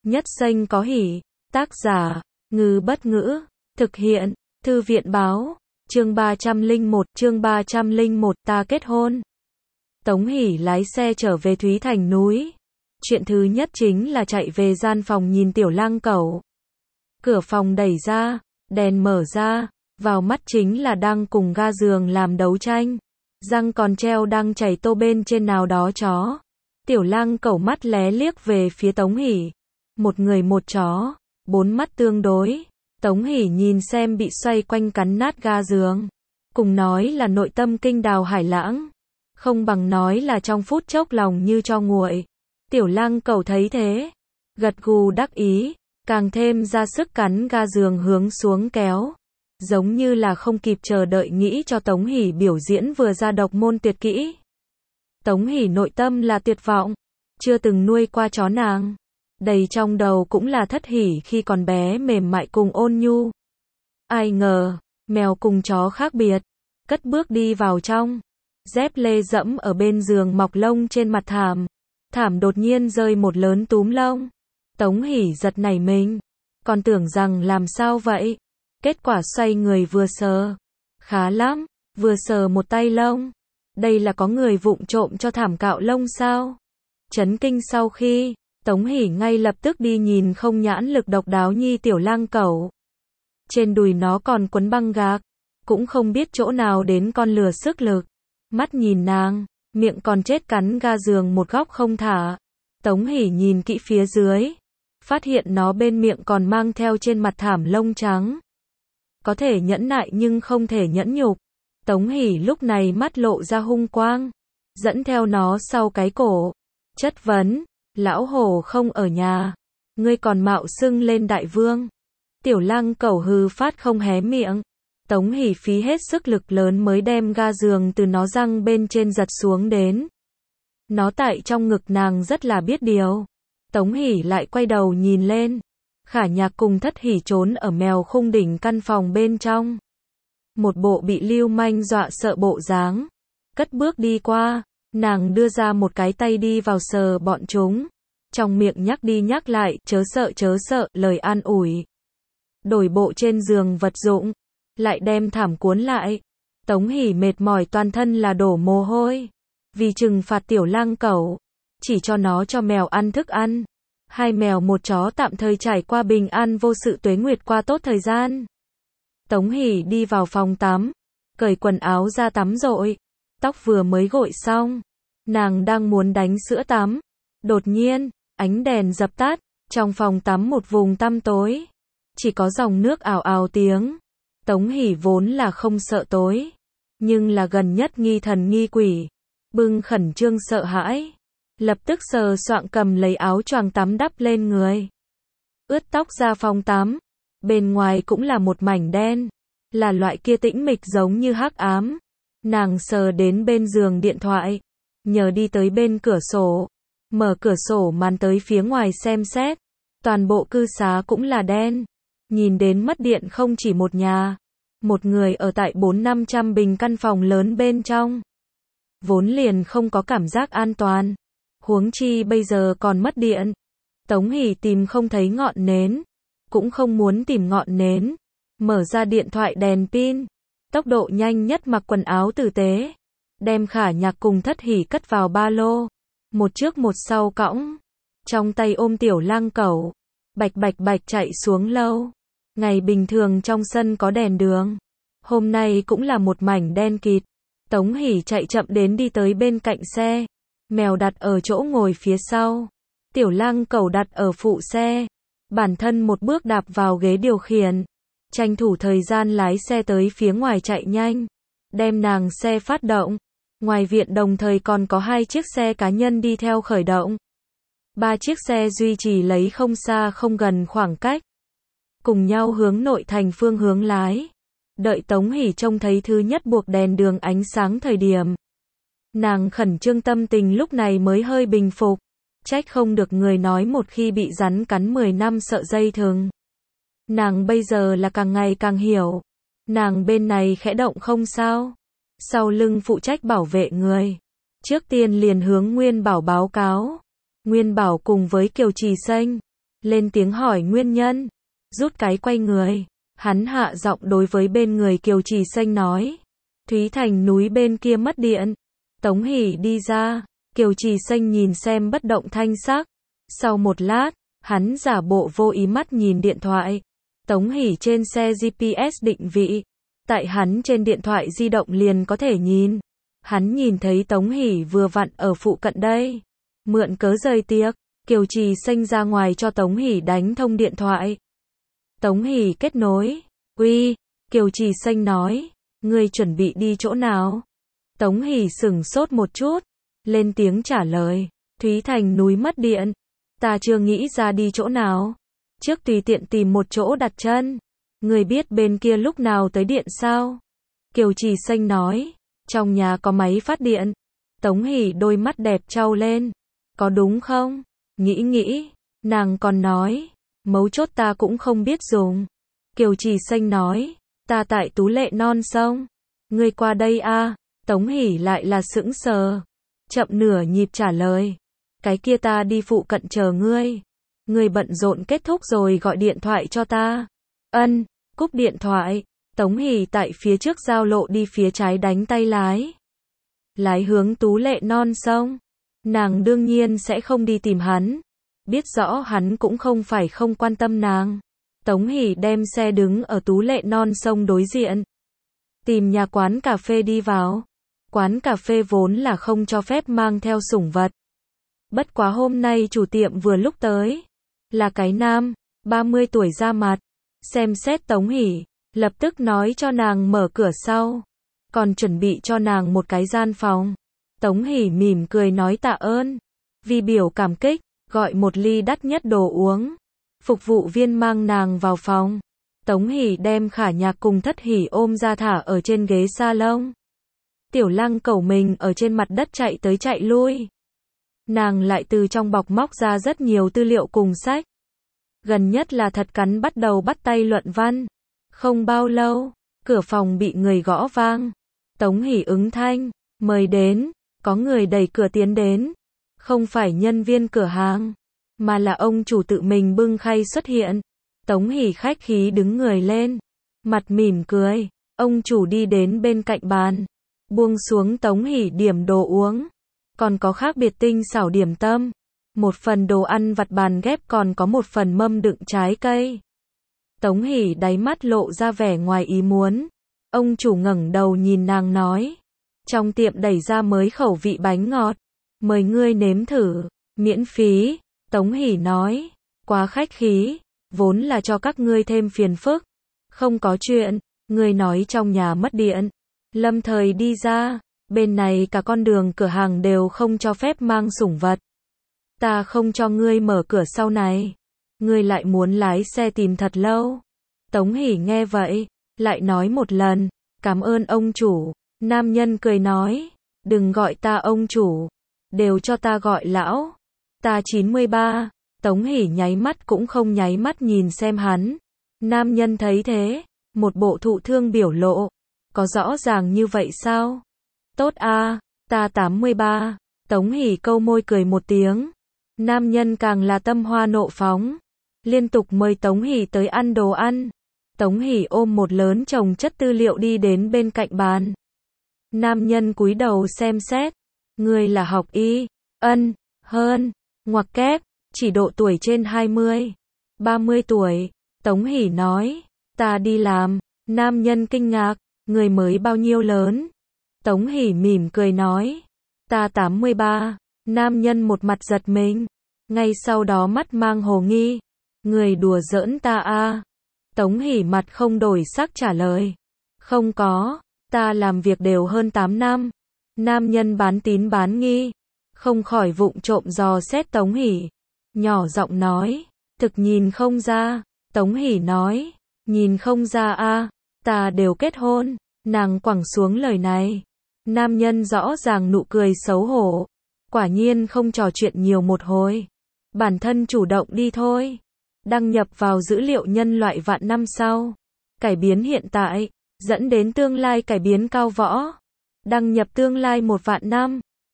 Nhất xanh có hỉ. Tác giả, Ngư Bất Ngữ. Thực hiện, Thư viện Báo. Chương 301, ta kết hôn. Tống Hỷ lái xe trở về Thúy Thành núi. Chuyện thứ nhất chính là chạy về gian phòng nhìn Tiểu Lang Cẩu. Cửa phòng đẩy ra, đèn mở ra, vào mắt chính là đang cùng ga giường làm đấu tranh. Răng còn treo đang chảy tô bên trên nào đó chó. Tiểu Lang Cẩu mắt lé liếc về phía Tống Hỷ. Một người một chó, bốn mắt tương đối. Tống Hỷ nhìn xem bị xoay quanh cắn nát ga giường. Cùng nói là nội tâm kinh đào hải lãng, không bằng nói là trong phút chốc lòng như cho nguội. Tiểu Lang Cẩu thấy thế, gật gù đắc ý, càng thêm ra sức cắn ga giường hướng xuống kéo. Giống như là không kịp chờ đợi nghĩ cho Tống Hỷ biểu diễn vừa ra độc môn tuyệt kỹ. Tống Hỷ nội tâm là tuyệt vọng, chưa từng nuôi qua chó nàng. Đầy trong đầu cũng là Thất Hỷ khi còn bé mềm mại cùng ôn nhu. Ai ngờ, mèo cùng chó khác biệt. Cất bước đi vào trong. Dép lê dẫm ở bên giường mọc lông trên mặt thảm. Thảm đột nhiên rơi một lớn túm lông. Tống Hỷ giật nảy mình. Còn tưởng rằng làm sao vậy? Kết quả xoay người vừa sờ. Khá lắm, vừa sờ một tay lông. Đây là có người vụng trộm cho thảm cạo lông sao? Chấn kinh sau khi, Tống Hỷ ngay lập tức đi nhìn không nhãn lực độc đáo nhi Tiểu Lang Cẩu. Trên đùi nó còn quấn băng gạc, cũng không biết chỗ nào đến con lừa sức lực. Mắt nhìn nàng, miệng còn chết cắn ga giường một góc không thả. Tống Hỷ nhìn kỹ phía dưới, phát hiện nó bên miệng còn mang theo trên mặt thảm lông trắng. Có thể nhẫn nại nhưng không thể nhẫn nhục. Tống Hỷ lúc này mắt lộ ra hung quang, dẫn theo nó sau cái cổ, chất vấn, lão hổ không ở nhà, ngươi còn mạo xưng lên đại vương. Tiểu Lang Cẩu hừ phát không hé miệng. Tống Hỷ phí hết sức lực lớn mới đem ga giường từ nó răng bên trên giật xuống đến. Nó tại trong ngực nàng rất là biết điều. Tống Hỷ lại quay đầu nhìn lên. Khả Nhạc cùng Thất Hỷ trốn ở mèo khung đỉnh căn phòng bên trong. Một bộ bị lưu manh dọa sợ bộ dáng. Cất bước đi qua, nàng đưa ra một cái tay đi vào sờ bọn chúng. Trong miệng nhắc đi nhắc lại, chớ sợ, lời an ủi. Đổi bộ trên giường vật dụng, lại đem thảm cuốn lại. Tống Hỷ mệt mỏi toàn thân là đổ mồ hôi. Vì trừng phạt Tiểu Lang Cẩu, chỉ cho nó cho mèo ăn thức ăn. Hai mèo một chó tạm thời trải qua bình an vô sự tuế nguyệt qua tốt thời gian. Tống Hỷ đi vào phòng tắm, cởi quần áo ra tắm rội. Tóc vừa mới gội xong, nàng đang muốn đánh sữa tắm. Đột nhiên, ánh đèn dập tắt, trong phòng tắm một vùng tăm tối. Chỉ có dòng nước ào ào tiếng. Tống Hỷ vốn là không sợ tối, nhưng là gần nhất nghi thần nghi quỷ. Bưng khẩn trương sợ hãi. Lập tức sờ soạng cầm lấy áo choàng tắm đắp lên người. Ướt tóc ra phòng tắm. Bên ngoài cũng là một mảnh đen. Là loại kia tĩnh mịch giống như hắc ám. Nàng sờ đến bên giường điện thoại. Nhờ đi tới bên cửa sổ. Mở cửa sổ màn tới phía ngoài xem xét. Toàn bộ cư xá cũng là đen. Nhìn đến mất điện không chỉ một nhà. Một người ở tại 400-500 bình căn phòng lớn bên trong. Vốn liền không có cảm giác an toàn. Huống chi bây giờ còn mất điện. Tống Hỷ tìm không thấy ngọn nến. Cũng không muốn tìm ngọn nến. Mở ra điện thoại đèn pin. Tốc độ nhanh nhất mặc quần áo tử tế. Đem Khả Nhạc cùng Thất Hỷ cất vào ba lô. Một trước một sau cõng. Trong tay ôm Tiểu Lang Cẩu. Bạch chạy xuống lâu. Ngày bình thường trong sân có đèn đường. Hôm nay cũng là một mảnh đen kịt. Tống Hỷ chạy chậm đến đi tới bên cạnh xe. Mèo đặt ở chỗ ngồi phía sau. Tiểu Lang Cẩu đặt ở phụ xe. Bản thân một bước đạp vào ghế điều khiển. Tranh thủ thời gian lái xe tới phía ngoài chạy nhanh. Đem nàng xe phát động. Ngoài viện đồng thời còn có 2 chiếc xe cá nhân đi theo khởi động. 3 chiếc xe duy trì lấy không xa không gần khoảng cách. Cùng nhau hướng nội thành phương hướng lái. Đợi Tống Hỷ trông thấy thứ nhất buộc đèn đường ánh sáng thời điểm. Nàng khẩn trương tâm tình lúc này mới hơi bình phục. Trách không được người nói một khi bị rắn cắn 10 năm sợ dây thừng. Nàng bây giờ là càng ngày càng hiểu. Nàng bên này khẽ động không sao. Sau lưng phụ trách bảo vệ người. Trước tiên liền hướng Nguyên Bảo báo cáo. Nguyên Bảo cùng với Kiều Trì Xanh. lên tiếng hỏi nguyên nhân. Rút cái quay người, hắn hạ giọng đối với bên người Kiều Trì Xanh nói. Thúy Thành núi bên kia mất điện. Tống Hỷ đi ra, Kiều Trì Xanh nhìn xem bất động thanh sắc. Sau một lát, hắn giả bộ vô ý mắt nhìn điện thoại. Tống Hỷ trên xe GPS định vị. Tại hắn trên điện thoại di động liền có thể nhìn. Hắn nhìn thấy Tống Hỷ vừa vặn ở phụ cận đây. Mượn cớ rời tiệc, Kiều Trì Xanh ra ngoài cho Tống Hỷ đánh thông điện thoại. Tống Hỷ kết nối. Uy, Kiều Trì Xanh nói. Ngươi chuẩn bị đi chỗ nào? Tống Hỷ sửng sốt một chút. Lên tiếng trả lời. Thúy Thành núi mất điện. Ta chưa nghĩ ra đi chỗ nào. Trước tùy tiện tìm một chỗ đặt chân. Ngươi biết bên kia lúc nào tới điện sao? Kiều Trì Xanh nói. Trong nhà có máy phát điện. Tống Hỷ đôi mắt đẹp trao lên. Có đúng không? Nghĩ. Nàng còn nói. Mấu chốt ta cũng không biết dùng. Kiều Trì Xanh nói. Ta tại Tú Lệ Non Sông. Ngươi qua đây a. Tống Hỷ lại là sững sờ. Chậm nửa nhịp trả lời. Cái kia ta đi phụ cận chờ ngươi. Ngươi bận rộn kết thúc rồi gọi điện thoại cho ta. Ân, cúp điện thoại. Tống Hỷ tại phía trước giao lộ đi phía trái đánh tay lái. Lái hướng Tú Lệ Non Sông. Nàng đương nhiên sẽ không đi tìm hắn. Biết rõ hắn cũng không phải không quan tâm nàng. Tống Hỷ đem xe đứng ở Tú Lệ Non Sông đối diện. Tìm nhà quán cà phê đi vào. Quán cà phê vốn là không cho phép mang theo sủng vật. Bất quá hôm nay chủ tiệm vừa lúc tới. Là cái nam, 30 tuổi ra mặt. Xem xét Tống Hỷ, lập tức nói cho nàng mở cửa sau. Còn chuẩn bị cho nàng một cái gian phòng. Tống Hỷ mỉm cười nói tạ ơn. Vì biểu cảm kích, gọi một ly đắt nhất đồ uống. Phục vụ viên mang nàng vào phòng. Tống Hỷ đem Khả Nhạc cùng Thất Hỷ ôm ra thả ở trên ghế salon. Tiểu Lăng cẩu mình ở trên mặt đất chạy tới chạy lui. Nàng lại từ trong bọc móc ra rất nhiều tư liệu cùng sách. Gần nhất là thật cắn bắt đầu bắt tay luận văn. Không bao lâu, cửa phòng bị người gõ vang. Tống Hỷ ứng thanh, mời đến, có người đẩy cửa tiến đến. Không phải nhân viên cửa hàng, mà là ông chủ tự mình bưng khay xuất hiện. Tống Hỷ khách khí đứng người lên, mặt mỉm cười. Ông chủ đi đến bên cạnh bàn, buông xuống Tống Hỷ điểm đồ uống. Còn có khác biệt tinh xảo điểm tâm. Một phần đồ ăn vặt bàn ghép còn có một phần mâm đựng trái cây. Tống Hỷ đáy mắt lộ ra vẻ ngoài ý muốn. Ông chủ ngẩng đầu nhìn nàng nói. Trong tiệm đẩy ra mới khẩu vị bánh ngọt. Mời ngươi nếm thử. Miễn phí. Tống Hỷ nói. Quá khách khí. Vốn là cho các ngươi thêm phiền phức. Không có chuyện. Ngươi nói trong nhà mất điện. Lâm thời đi ra. Bên này cả con đường cửa hàng đều không cho phép mang sủng vật. Ta không cho ngươi mở cửa sau này. Ngươi lại muốn lái xe tìm thật lâu. Tống Hỷ nghe vậy, lại nói một lần. Cảm ơn ông chủ. Nam nhân cười nói. Đừng gọi ta ông chủ. Đều cho ta gọi lão. Ta 93. Tống Hỷ nháy mắt cũng không nháy mắt nhìn xem hắn. Nam nhân thấy thế. Một bộ thụ thương biểu lộ. Có rõ ràng như vậy sao? Tốt a, ta 83. Tống Hỷ câu môi cười một tiếng. Nam nhân càng là tâm hoa nộ phóng. Liên tục mời Tống Hỷ tới ăn đồ ăn. Tống Hỷ ôm một lớn chồng chất tư liệu đi đến bên cạnh bàn. Nam nhân cúi đầu xem xét. Ngươi là học y. Ân, hơn, ngoặc kép, chỉ độ tuổi trên 20. 30 tuổi. Tống Hỷ nói. Ta đi làm. Nam nhân kinh ngạc. Người mới bao nhiêu lớn? Tống Hỷ mỉm cười nói. Ta 83. Nam nhân một mặt giật mình. Ngay sau đó mắt mang hồ nghi. Người đùa giỡn ta a? Tống Hỷ mặt không đổi sắc trả lời. Không có. Ta làm việc đều hơn 8 năm. Nam nhân bán tín bán nghi. Không khỏi vụng trộm dò xét Tống Hỷ. Nhỏ giọng nói. Thực nhìn không ra. Tống Hỷ nói. Nhìn không ra a? Ta đều kết hôn. Nàng quẳng xuống lời này. Nam nhân rõ ràng nụ cười xấu hổ. Quả nhiên không trò chuyện nhiều một hồi. Bản thân chủ động đi thôi. Đăng nhập vào dữ liệu nhân loại vạn năm sau. Cải biến hiện tại, dẫn đến tương lai cải biến cao võ. Đăng nhập tương lai 1 vạn năm.